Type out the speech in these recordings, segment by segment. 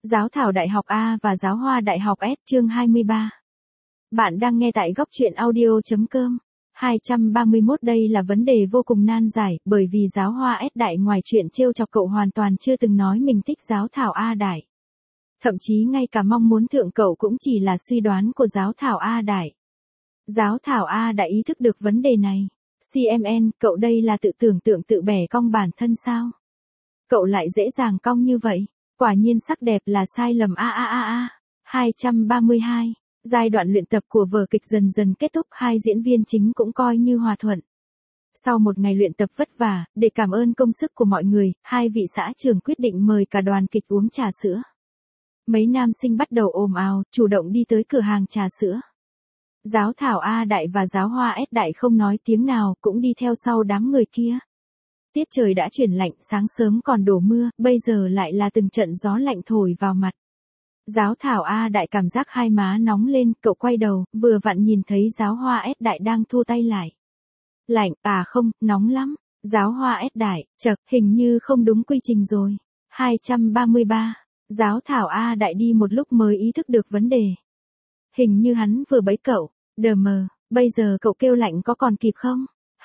Giáo thảo Đại học A và Giáo hoa Đại học S chương 23. Bạn đang nghe tại góc truyện audio.com. 231 đây là vấn đề vô cùng nan giải, bởi vì Giáo hoa S Đại ngoài chuyện trêu chọc cậu hoàn toàn chưa từng nói mình thích Giáo thảo A Đại. Thậm chí ngay cả mong muốn thượng cậu cũng chỉ là suy đoán của Giáo thảo A Đại. Giáo thảo A Đại ý thức được vấn đề này. CMN, cậu đây là tự tưởng tượng tự bẻ cong bản thân sao? Cậu lại dễ dàng cong như vậy. Quả nhiên sắc đẹp là sai lầm a. 232. Giai đoạn luyện tập của vở kịch dần dần kết thúc, hai diễn viên chính cũng coi như hòa thuận. Sau một ngày luyện tập vất vả, để cảm ơn công sức của mọi người, hai vị xã trưởng quyết định mời cả đoàn kịch uống trà sữa. Mấy nam sinh bắt đầu ồn ào, chủ động đi tới cửa hàng trà sữa. Giáo thảo A Đại và Giáo hoa S Đại không nói tiếng nào, cũng đi theo sau đám người kia. Tiết trời đã chuyển lạnh, sáng sớm còn đổ mưa, bây giờ lại là từng trận gió lạnh thổi vào mặt. Giáo thảo A Đại cảm giác hai má nóng lên, cậu quay đầu, vừa vặn nhìn thấy Giáo hoa S Đại đang thu tay lại. Lạnh, à không, nóng lắm. Giáo hoa S Đại, chậc, hình như không đúng quy trình rồi. 233. Giáo thảo A Đại đi một lúc mới ý thức được vấn đề. Hình như hắn vừa bẫy cậu, đờ mờ, bây giờ cậu kêu lạnh có còn kịp không?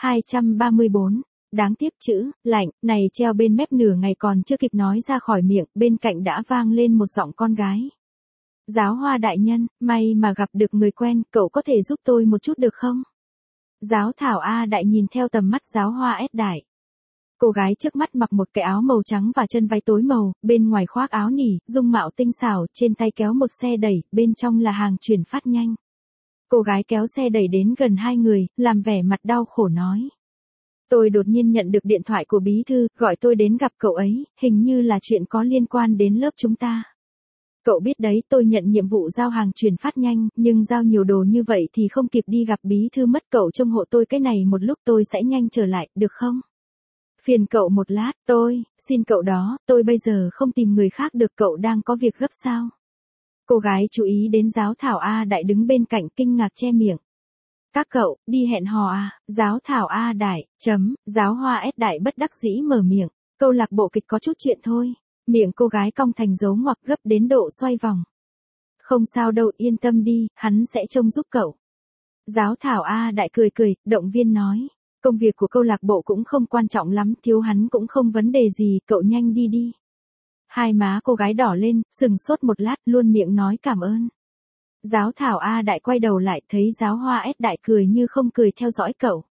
234. Đáng tiếc chữ, lạnh, này treo bên mép nửa ngày còn chưa kịp nói ra khỏi miệng, bên cạnh đã vang lên một giọng con gái. Giáo hoa đại nhân, may mà gặp được người quen, cậu có thể giúp tôi một chút được không? Giáo thảo A Đại nhìn theo tầm mắt Giáo hoa S Đại. Cô gái trước mắt mặc một cái áo màu trắng và chân váy tối màu, bên ngoài khoác áo nỉ, dung mạo tinh xảo, trên tay kéo một xe đẩy, bên trong là hàng chuyển phát nhanh. Cô gái kéo xe đẩy đến gần hai người, làm vẻ mặt đau khổ nói. Tôi đột nhiên nhận được điện thoại của bí thư, gọi tôi đến gặp cậu ấy, hình như là chuyện có liên quan đến lớp chúng ta. Cậu biết đấy, tôi nhận nhiệm vụ giao hàng chuyển phát nhanh, nhưng giao nhiều đồ như vậy thì không kịp đi gặp bí thư mất, cậu trông hộ tôi cái này một lúc, tôi sẽ nhanh trở lại, được không? Phiền cậu một lát, xin cậu đó, tôi bây giờ không tìm người khác được, cậu đang có việc gấp sao? Cô gái chú ý đến Giáo thảo A Đại đứng bên cạnh kinh ngạc che miệng. Các cậu, đi hẹn hò à? Giáo thảo A Đại, Giáo hoa S Đại bất đắc dĩ mở miệng, câu lạc bộ kịch có chút chuyện thôi. Miệng cô gái cong thành dấu ngoặc gấp đến độ xoay vòng. Không sao đâu, yên tâm đi, hắn sẽ trông giúp cậu. Giáo thảo A Đại cười, động viên nói. Công việc của câu lạc bộ cũng không quan trọng lắm, thiếu hắn cũng không vấn đề gì, cậu nhanh đi. Hai má cô gái đỏ lên, sừng sốt một lát, luôn miệng nói cảm ơn. Giáo thảo A Đại quay đầu lại, thấy Giáo hoa S Đại cười như không cười theo dõi cậu.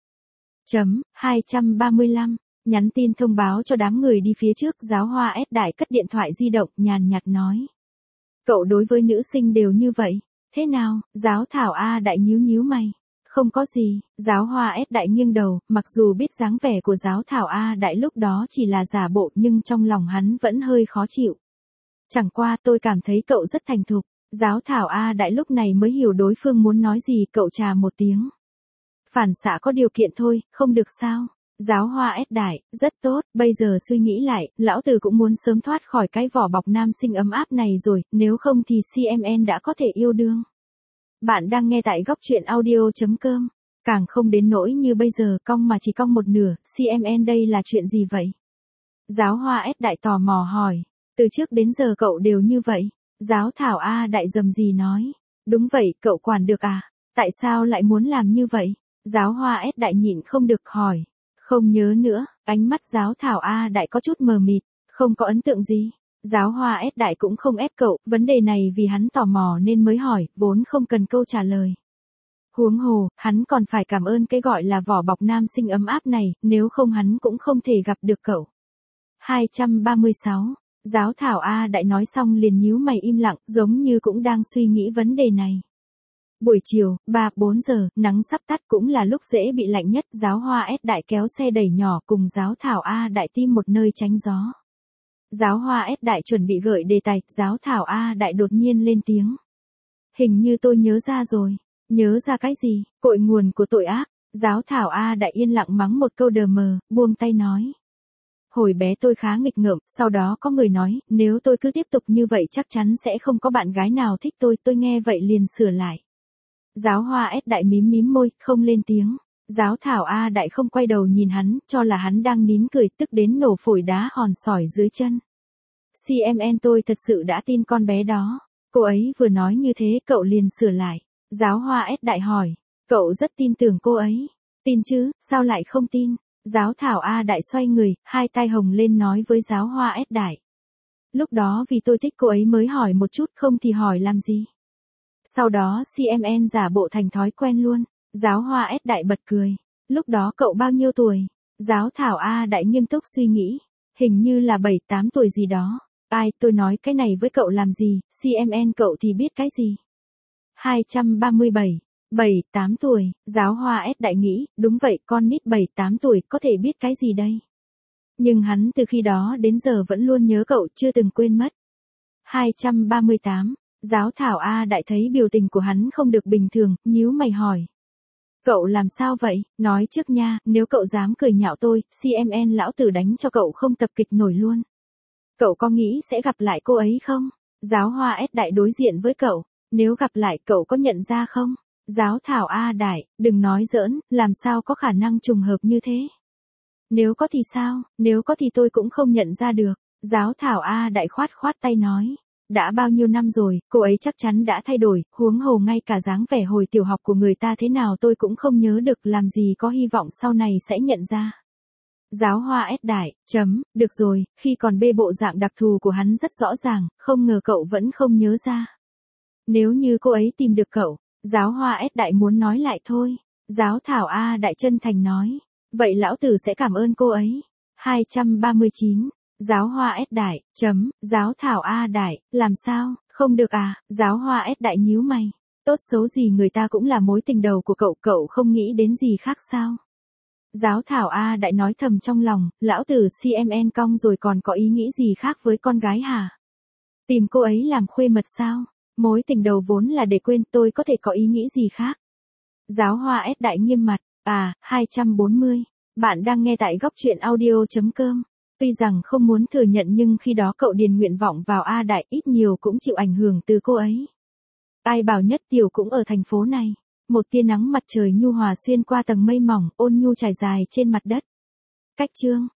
235. Nhắn tin thông báo cho đám người đi phía trước, Giáo hoa S Đại cất điện thoại di động, nhàn nhạt nói. Cậu đối với nữ sinh đều như vậy, thế nào? Giáo thảo A Đại nhíu mày. Không có gì. Giáo hoa S Đại nghiêng đầu, mặc dù biết dáng vẻ của Giáo thảo A Đại lúc đó chỉ là giả bộ, nhưng trong lòng hắn vẫn hơi khó chịu. Chẳng qua tôi cảm thấy cậu rất thành thục. Giáo thảo A Đại lúc này mới hiểu đối phương muốn nói gì, cậu chà một tiếng. Phản xạ có điều kiện thôi, không được sao? Giáo hoa S Đại, rất tốt, bây giờ suy nghĩ lại, lão tử cũng muốn sớm thoát khỏi cái vỏ bọc nam sinh ấm áp này rồi, nếu không thì CMN đã có thể yêu đương. Bạn đang nghe tại góc truyện audio.com. Càng không đến nỗi như bây giờ, cong mà chỉ cong một nửa, CMN đây là chuyện gì vậy? Giáo hoa S Đại tò mò hỏi. Từ trước đến giờ cậu đều như vậy. Giáo thảo A Đại rầm rì nói. Đúng vậy, cậu quản được à? Tại sao lại muốn làm như vậy? Giáo hoa S Đại nhịn không được hỏi. Không nhớ nữa, ánh mắt Giáo thảo A Đại có chút mờ mịt, không có ấn tượng gì. Giáo hoa S Đại cũng không ép cậu, vấn đề này vì hắn tò mò nên mới hỏi, vốn không cần câu trả lời. Huống hồ, hắn còn phải cảm ơn cái gọi là vỏ bọc nam sinh ấm áp này, nếu không hắn cũng không thể gặp được cậu. 236. Giáo thảo A Đại nói xong liền nhíu mày im lặng, giống như cũng đang suy nghĩ vấn đề này. Buổi chiều, 3-4 giờ, nắng sắp tắt cũng là lúc dễ bị lạnh nhất, Giáo hoa S Đại kéo xe đẩy nhỏ cùng Giáo thảo A Đại tìm một nơi tránh gió. Giáo hoa S Đại chuẩn bị gợi đề tài, Giáo thảo A Đại đột nhiên lên tiếng. Hình như tôi nhớ ra rồi. Nhớ ra cái gì? Cội nguồn của tội ác. Giáo thảo A Đại yên lặng mắng một câu đờ mờ, buông tay nói. Hồi bé tôi khá nghịch ngợm, sau đó có người nói, nếu tôi cứ tiếp tục như vậy chắc chắn sẽ không có bạn gái nào thích tôi nghe vậy liền sửa lại. Giáo hoa S Đại mím môi, không lên tiếng. Giáo thảo A Đại không quay đầu nhìn hắn, cho là hắn đang nín cười, tức đến nổ phổi đá hòn sỏi dưới chân. CMN tôi thật sự đã tin con bé đó. Cô ấy vừa nói như thế cậu liền sửa lại. Giáo hoa S đại hỏi. Cậu rất tin tưởng cô ấy. Tin chứ, sao lại không tin? Giáo thảo A đại xoay người, hai tay hồng lên nói với giáo hoa S đại. Lúc đó vì tôi thích cô ấy mới hỏi một chút, không thì hỏi làm gì. Sau đó CMN giả bộ thành thói quen luôn. Giáo hoa S đại bật cười. Lúc đó cậu bao nhiêu tuổi? Giáo thảo A đại nghiêm túc suy nghĩ. Hình như là 7-8 tuổi gì đó. Ai, tôi nói cái này với cậu làm gì, CMN cậu thì biết cái gì? 237. 7-8 tuổi, giáo hoa S đại nghĩ, đúng vậy, con nít 7-8 tuổi có thể biết cái gì đây? Nhưng hắn từ khi đó đến giờ vẫn luôn nhớ cậu, chưa từng quên mất. 238. Giáo thảo A đại thấy biểu tình của hắn không được bình thường, nhíu mày hỏi. Cậu làm sao vậy? Nói trước nha, nếu cậu dám cười nhạo tôi, CMN lão tử đánh cho cậu không tập kịch nổi luôn. Cậu có nghĩ sẽ gặp lại cô ấy không? Giáo hoa S đại đối diện với cậu. Nếu gặp lại cậu có nhận ra không? Giáo thảo A đại, đừng nói giỡn, làm sao có khả năng trùng hợp như thế? Nếu có thì sao? Nếu có thì tôi cũng không nhận ra được. Giáo thảo A đại khoát khoát tay nói. Đã bao nhiêu năm rồi, cô ấy chắc chắn đã thay đổi, huống hồ ngay cả dáng vẻ hồi tiểu học của người ta thế nào tôi cũng không nhớ được, làm gì có hy vọng sau này sẽ nhận ra. Giáo hoa S đại, được rồi, khi còn bê bộ dạng đặc thù của hắn rất rõ ràng, không ngờ cậu vẫn không nhớ ra. Nếu như cô ấy tìm được cậu, giáo hoa S đại muốn nói lại thôi. Giáo thảo A đại chân thành nói. Vậy lão tử sẽ cảm ơn cô ấy. 239. Giáo hoa S đại, giáo thảo A đại, làm sao, không được à, giáo hoa S đại nhíu mày. Tốt xấu gì người ta cũng là mối tình đầu của cậu, cậu không nghĩ đến gì khác sao? Giáo thảo A đại nói thầm trong lòng, lão tử CMN cong rồi còn có ý nghĩ gì khác với con gái hả? Tìm cô ấy làm khuê mật sao? Mối tình đầu vốn là để quên, tôi có thể có ý nghĩ gì khác? Giáo hoa S đại nghiêm mặt, 240. Bạn đang nghe tại góc truyện audio.com. Tuy rằng không muốn thừa nhận nhưng khi đó cậu điền nguyện vọng vào A đại ít nhiều cũng chịu ảnh hưởng từ cô ấy. Ai bảo Nhất Tiểu cũng ở thành phố này. Một tia nắng mặt trời nhu hòa xuyên qua tầng mây mỏng, ôn nhu trải dài trên mặt đất. Cách chương